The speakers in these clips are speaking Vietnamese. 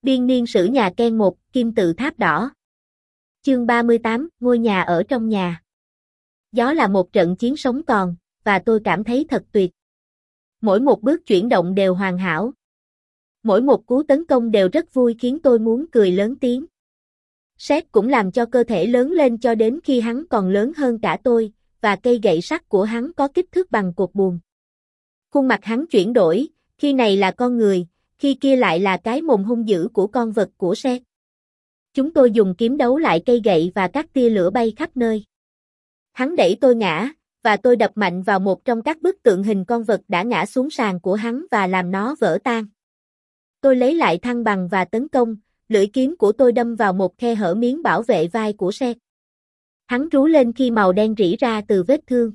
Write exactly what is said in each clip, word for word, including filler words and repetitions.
Biên niên sử nhà Ken một, Kim tự tháp đỏ. Chương ba mươi tám, ngôi nhà ở trong nhà. Gió là một trận chiến sống còn, và tôi cảm thấy thật tuyệt. Mỗi một bước chuyển động đều hoàn hảo. Mỗi một cú tấn công đều rất vui khiến tôi muốn cười lớn tiếng. Sét cũng làm cho cơ thể lớn lên cho đến khi hắn còn lớn hơn cả tôi, và cây gậy sắt của hắn có kích thước bằng cột buồm. Khuôn mặt hắn chuyển đổi, khi này là con người, khi kia lại là cái mồm hung dữ của con vật của Sét. Chúng tôi dùng kiếm đấu lại cây gậy và các tia lửa bay khắp nơi. Hắn đẩy tôi ngã, và tôi đập mạnh vào một trong các bức tượng hình con vật đã ngã xuống sàn của hắn và làm nó vỡ tan. Tôi lấy lại thăng bằng và tấn công, lưỡi kiếm của tôi đâm vào một khe hở miếng bảo vệ vai của Sét. Hắn rú lên khi màu đen rỉ ra từ vết thương.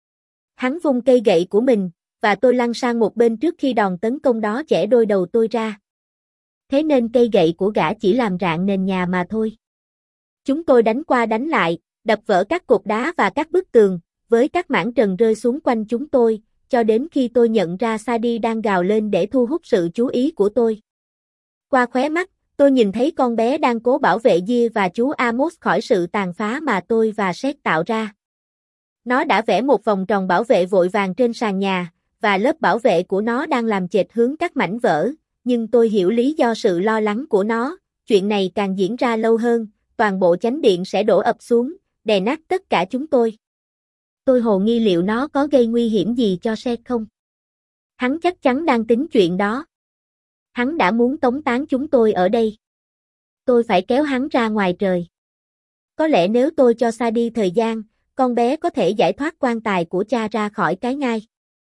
Hắn vung cây gậy của mình, và tôi lăn sang một bên trước khi đòn tấn công đó chẻ đôi đầu tôi ra. Thế nên cây gậy của gã chỉ làm rạn nền nhà mà thôi. Chúng tôi đánh qua đánh lại, đập vỡ các cột đá và các bức tường, với các mảng trần rơi xuống quanh chúng tôi, cho đến khi tôi nhận ra Sadie đang gào lên để thu hút sự chú ý của tôi. Qua khóe mắt, tôi nhìn thấy con bé đang cố bảo vệ Gia và chú Amos khỏi sự tàn phá mà tôi và Sét tạo ra. Nó đã vẽ một vòng tròn bảo vệ vội vàng trên sàn nhà, và lớp bảo vệ của nó đang làm chệch hướng các mảnh vỡ, nhưng tôi hiểu lý do sự lo lắng của nó. Chuyện này càng diễn ra lâu hơn, toàn bộ chánh điện sẽ đổ ập xuống, đè nát tất cả chúng tôi. Tôi hồ nghi liệu nó có gây nguy hiểm gì cho Sét không? Hắn chắc chắn đang tính chuyện đó. Hắn đã muốn tống tán chúng tôi ở đây. Tôi phải kéo hắn ra ngoài trời. Có lẽ nếu tôi cho Sadie thời gian, con bé có thể giải thoát quan tài của cha ra khỏi cái ngai.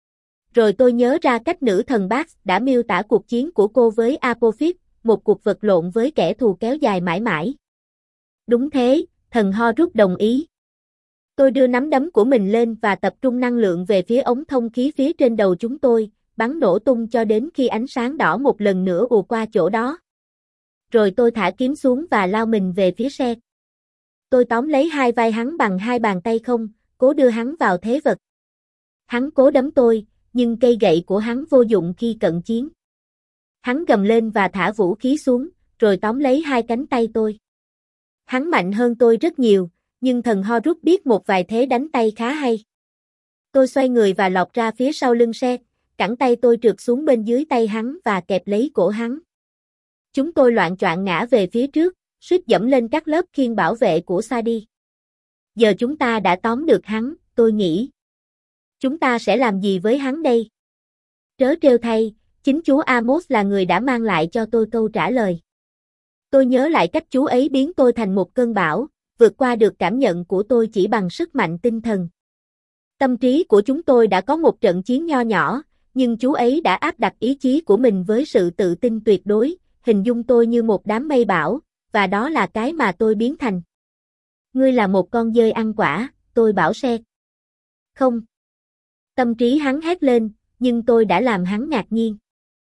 Rồi tôi nhớ ra cách nữ thần Bax đã miêu tả cuộc chiến của cô với Apophis, một cuộc vật lộn với kẻ thù kéo dài mãi mãi. Đúng thế, thần Horus đồng ý. Tôi đưa nắm đấm của mình lên và tập trung năng lượng về phía ống thông khí phía trên đầu chúng tôi, bắn nổ tung cho đến khi ánh sáng đỏ một lần nữa ùa qua chỗ đó. Rồi tôi thả kiếm xuống và lao mình về phía Sét. Tôi tóm lấy hai vai hắn bằng hai bàn tay không, cố đưa hắn vào thế vật. Hắn cố đấm tôi, nhưng cây gậy của hắn vô dụng khi cận chiến. Hắn gầm lên và thả vũ khí xuống, rồi tóm lấy hai cánh tay tôi. Hắn mạnh hơn tôi rất nhiều, nhưng thần Horus biết một vài thế đánh tay khá hay. Tôi xoay người và lọt ra phía sau lưng Sét, cẳng tay tôi trượt xuống bên dưới tay hắn và kẹp lấy cổ hắn. Chúng tôi loạng choạng ngã về phía trước, suýt dẫm lên các lớp khiên bảo vệ của Sadie. Giờ chúng ta đã tóm được hắn, tôi nghĩ. Chúng ta sẽ làm gì với hắn đây? Trớ trêu thay, chính chú Amos là người đã mang lại cho tôi câu trả lời. Tôi nhớ lại cách chú ấy biến tôi thành một cơn bão, vượt qua được cảm nhận của tôi chỉ bằng sức mạnh tinh thần. Tâm trí của chúng tôi đã có một trận chiến nho nhỏ, nhưng chú ấy đã áp đặt ý chí của mình với sự tự tin tuyệt đối, hình dung tôi như một đám mây bão, và đó là cái mà tôi biến thành. Ngươi là một con dơi ăn quả, tôi bảo Sét. Không. Tâm trí hắn hét lên, nhưng tôi đã làm hắn ngạc nhiên.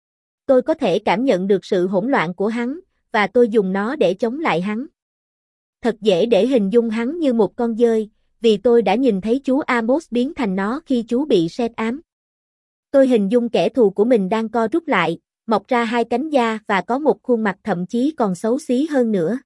Tôi có thể cảm nhận được sự hỗn loạn của hắn, và tôi dùng nó để chống lại hắn. Thật dễ để hình dung hắn như một con dơi, vì tôi đã nhìn thấy chú Amos biến thành nó khi chú bị Sét ám. Tôi hình dung kẻ thù của mình đang co rút lại, mọc ra hai cánh da và có một khuôn mặt thậm chí còn xấu xí hơn nữa.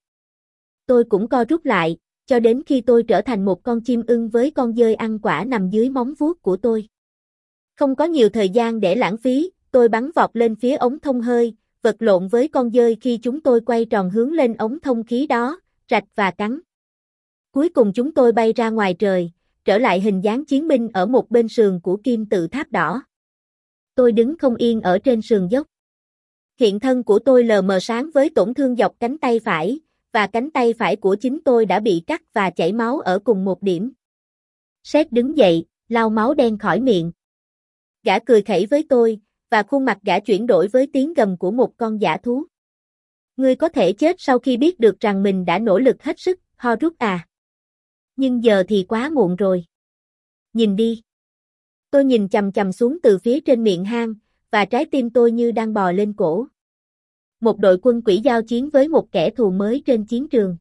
Tôi cũng co rút lại, cho đến khi tôi trở thành một con chim ưng với con dơi ăn quả nằm dưới móng vuốt của tôi. Không có nhiều thời gian để lãng phí, tôi bắn vọt lên phía ống thông hơi, vật lộn với con dơi khi chúng tôi quay tròn hướng lên ống thông khí đó, rạch và cắn. Cuối cùng chúng tôi bay ra ngoài trời, trở lại hình dáng chiến binh ở một bên sườn của kim tự tháp đỏ. Tôi đứng không yên ở trên sườn dốc. Hiện thân của tôi lờ mờ sáng với tổn thương dọc cánh tay phải, và cánh tay phải của chính tôi đã bị cắt và chảy máu ở cùng một điểm. Sét đứng dậy, lau máu đen khỏi miệng. Gã cười khẩy với tôi, và khuôn mặt gã chuyển đổi với tiếng gầm của một con dã thú. Ngươi có thể chết sau khi biết được rằng mình đã nỗ lực hết sức, Horus à. Nhưng giờ thì quá muộn rồi. Nhìn đi. Tôi nhìn chằm chằm xuống từ phía trên miệng hang, và trái tim tôi như đang bò lên cổ. Một đội quân quỷ giao chiến với một kẻ thù mới trên chiến trường.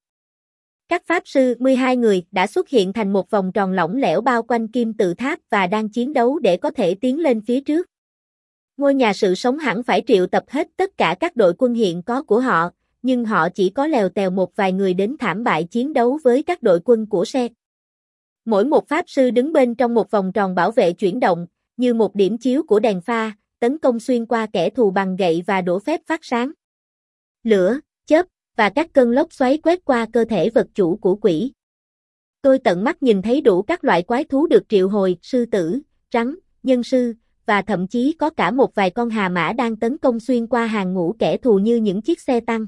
Các pháp sư, mười hai người, đã xuất hiện thành một vòng tròn lỏng lẻo bao quanh kim tự tháp và đang chiến đấu để có thể tiến lên phía trước. Ngôi nhà sự sống hẳn phải triệu tập hết tất cả các đội quân hiện có của họ, nhưng họ chỉ có lèo tèo một vài người đến thảm bại chiến đấu với các đội quân của Seth. Mỗi một pháp sư đứng bên trong một vòng tròn bảo vệ chuyển động, như một điểm chiếu của đèn pha, tấn công xuyên qua kẻ thù bằng gậy và đổ phép phát sáng. Lửa, chớp, và các cơn lốc xoáy quét qua cơ thể vật chủ của quỷ. Tôi tận mắt nhìn thấy đủ các loại quái thú được triệu hồi, sư tử, rắn, nhân sư, và thậm chí có cả một vài con hà mã đang tấn công xuyên qua hàng ngũ kẻ thù như những chiếc xe tăng.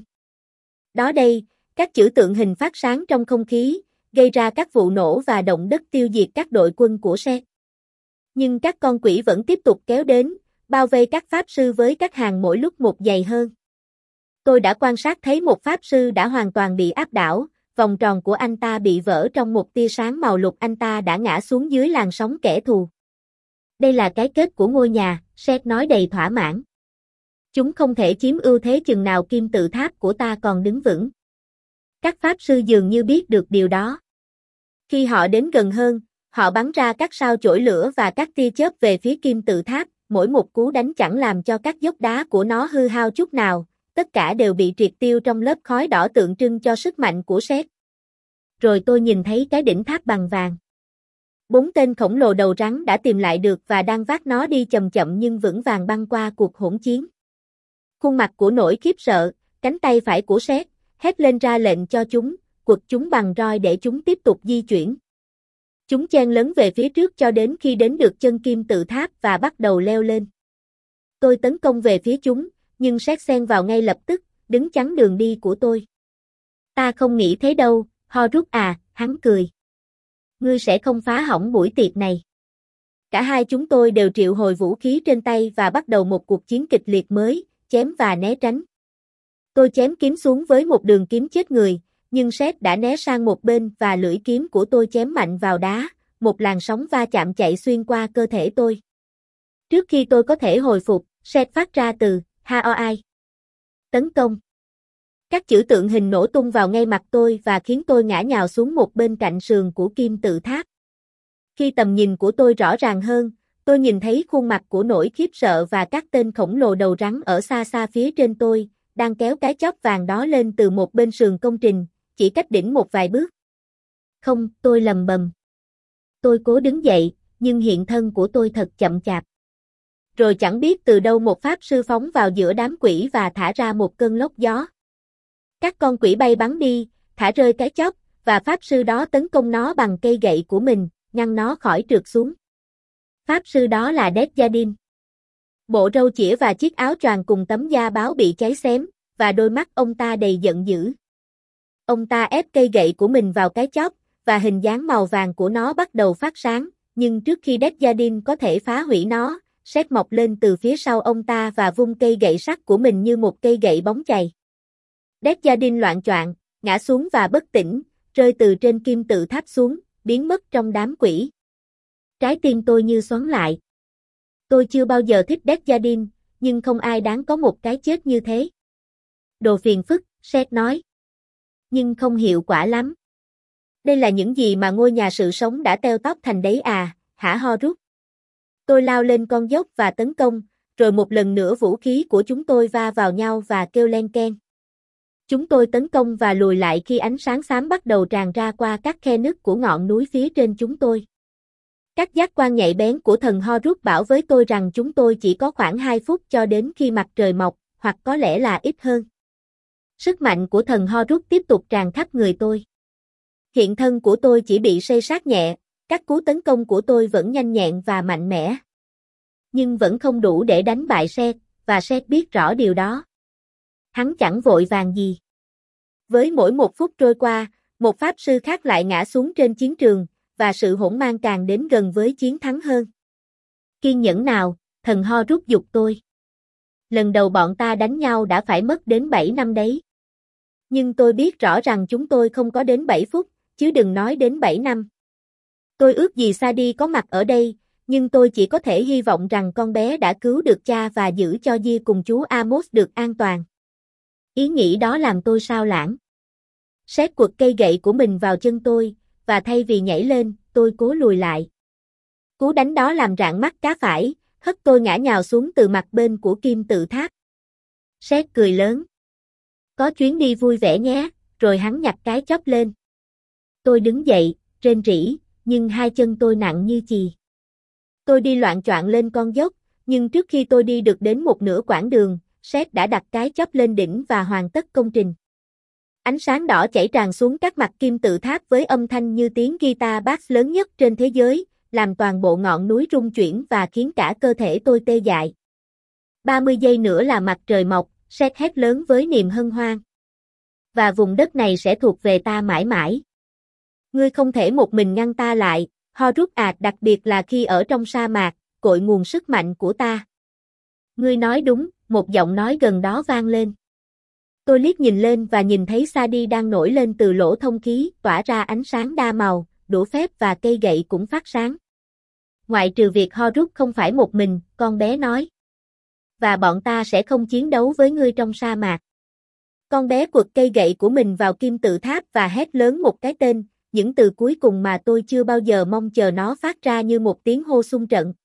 Đó đây, các chữ tượng hình phát sáng trong không khí, gây ra các vụ nổ và động đất tiêu diệt các đội quân của Seth. Nhưng các con quỷ vẫn tiếp tục kéo đến, bao vây các pháp sư với các hàng mỗi lúc một dày hơn. Tôi đã quan sát thấy một pháp sư đã hoàn toàn bị áp đảo, vòng tròn của anh ta bị vỡ trong một tia sáng màu lục, anh ta đã ngã xuống dưới làn sóng kẻ thù. Đây là cái kết của ngôi nhà, Seth nói đầy thỏa mãn. Chúng không thể chiếm ưu thế chừng nào kim tự tháp của ta còn đứng vững. Các pháp sư dường như biết được điều đó. Khi họ đến gần hơn, họ bắn ra các sao chổi lửa và các tia chớp về phía kim tự tháp, mỗi một cú đánh chẳng làm cho các dốc đá của nó hư hao chút nào, tất cả đều bị triệt tiêu trong lớp khói đỏ tượng trưng cho sức mạnh của Seth. Rồi tôi nhìn thấy cái đỉnh tháp bằng vàng. Bốn tên khổng lồ đầu rắn đã tìm lại được và đang vác nó đi chậm chậm nhưng vững vàng băng qua cuộc hỗn chiến. Khuôn mặt của nỗi khiếp sợ, cánh tay phải của Seth hét lên ra lệnh cho chúng, quật chúng bằng roi để chúng tiếp tục di chuyển. Chúng chen lấn về phía trước cho đến khi đến được chân kim tự tháp và bắt đầu leo lên. Tôi tấn công về phía chúng, nhưng Seth xen vào ngay lập tức, đứng chắn đường đi của tôi. Ta không nghĩ thế đâu, Horus à, hắn cười. Ngươi sẽ không phá hỏng buổi tiệc này. Cả hai chúng tôi đều triệu hồi vũ khí trên tay và bắt đầu một cuộc chiến kịch liệt mới, chém và né tránh. Tôi chém kiếm xuống với một đường kiếm chết người, nhưng Seth đã né sang một bên và lưỡi kiếm của tôi chém mạnh vào đá, một làn sóng va chạm chạy xuyên qua cơ thể tôi. Trước khi tôi có thể hồi phục, Seth phát ra từ Haoi. Tấn công. Các chữ tượng hình nổ tung vào ngay mặt tôi và khiến tôi ngã nhào xuống một bên cạnh sườn của kim tự tháp. Khi tầm nhìn của tôi rõ ràng hơn, tôi nhìn thấy khuôn mặt của nỗi khiếp sợ và các tên khổng lồ đầu rắn ở xa xa phía trên tôi, đang kéo cái chóp vàng đó lên từ một bên sườn công trình, chỉ cách đỉnh một vài bước. Không, tôi lầm bầm. Tôi cố đứng dậy, nhưng hiện thân của tôi thật chậm chạp. Rồi chẳng biết từ đâu một pháp sư phóng vào giữa đám quỷ và thả ra một cơn lốc gió. Các con quỷ bay bắn đi, thả rơi cái chóp, và pháp sư đó tấn công nó bằng cây gậy của mình, ngăn nó khỏi trượt xuống. Pháp sư đó là Desjardins. Bộ râu chĩa và chiếc áo choàng cùng tấm da báo bị cháy xém, và đôi mắt ông ta đầy giận dữ. Ông ta ép cây gậy của mình vào cái chóp, và hình dáng màu vàng của nó bắt đầu phát sáng, nhưng trước khi Desjardins có thể phá hủy nó, Seth mọc lên từ phía sau ông ta và vung cây gậy sắt của mình như một cây gậy bóng chày. Desjardins loạng choạng, ngã xuống và bất tỉnh, rơi từ trên kim tự tháp xuống, biến mất trong đám quỷ. Trái tim tôi như xoắn lại. Tôi chưa bao giờ thích Desjardins, nhưng không ai đáng có một cái chết như thế. Đồ phiền phức, Seth nói. Nhưng không hiệu quả lắm. Đây là những gì mà ngôi nhà sự sống đã teo tóp thành đấy à, hả Horus? Tôi lao lên con dốc và tấn công, rồi một lần nữa vũ khí của chúng tôi va vào nhau và kêu len keng. Chúng tôi tấn công và lùi lại khi ánh sáng xám bắt đầu tràn ra qua các khe nứt của ngọn núi phía trên chúng tôi. Các giác quan nhạy bén của thần Horus bảo với tôi rằng chúng tôi chỉ có khoảng hai phút cho đến khi mặt trời mọc, hoặc có lẽ là ít hơn. Sức mạnh của thần Horus tiếp tục tràn khắp người tôi. Hiện thân của tôi chỉ bị xây xát nhẹ, các cú tấn công của tôi vẫn nhanh nhẹn và mạnh mẽ. Nhưng vẫn không đủ để đánh bại Seth, và Seth biết rõ điều đó. Hắn chẳng vội vàng gì. Với mỗi một phút trôi qua, một pháp sư khác lại ngã xuống trên chiến trường, và sự hỗn mang càng đến gần với chiến thắng hơn. Kiên nhẫn nào, thần Horus giục tôi. Lần đầu bọn ta đánh nhau đã phải mất đến bảy năm đấy. Nhưng tôi biết rõ rằng chúng tôi không có đến bảy phút, chứ đừng nói đến bảy năm. Tôi ước gì Sadi có mặt ở đây, nhưng tôi chỉ có thể hy vọng rằng con bé đã cứu được cha và giữ cho Gia cùng chú Amos được an toàn. Ý nghĩ đó làm tôi sao lãng. Seth quật cây gậy của mình vào chân tôi, và thay vì nhảy lên, tôi cố lùi lại. Cú đánh đó làm rạn mắt cá phải, hất tôi ngã nhào xuống từ mặt bên của kim tự tháp. Seth cười lớn. Có chuyến đi vui vẻ nhé, rồi hắn nhặt cái chóp lên. Tôi đứng dậy, rên rỉ, nhưng hai chân tôi nặng như chì. Tôi đi loạng choạng lên con dốc, nhưng trước khi tôi đi được đến một nửa quãng đường, Seth đã đặt cái chóp lên đỉnh và hoàn tất công trình. Ánh sáng đỏ chảy tràn xuống các mặt kim tự tháp với âm thanh như tiếng guitar bass lớn nhất trên thế giới, làm toàn bộ ngọn núi rung chuyển và khiến cả cơ thể tôi tê dại. ba mươi giây nữa là mặt trời mọc, Seth hét lớn với niềm hân hoan. Và vùng đất này sẽ thuộc về ta mãi mãi. Ngươi không thể một mình ngăn ta lại, Horus à, đặc biệt là khi ở trong sa mạc, cội nguồn sức mạnh của ta. Ngươi nói đúng, một giọng nói gần đó vang lên. Tôi liếc nhìn lên và nhìn thấy Sadie đang nổi lên từ lỗ thông khí, tỏa ra ánh sáng đa màu, đũa phép và cây gậy cũng phát sáng. Ngoại trừ việc Horus không phải một mình, con bé nói. Và bọn ta sẽ không chiến đấu với ngươi trong sa mạc. Con bé quật cây gậy của mình vào kim tự tháp và hét lớn một cái tên, những từ cuối cùng mà tôi chưa bao giờ mong chờ nó phát ra như một tiếng hô xung trận.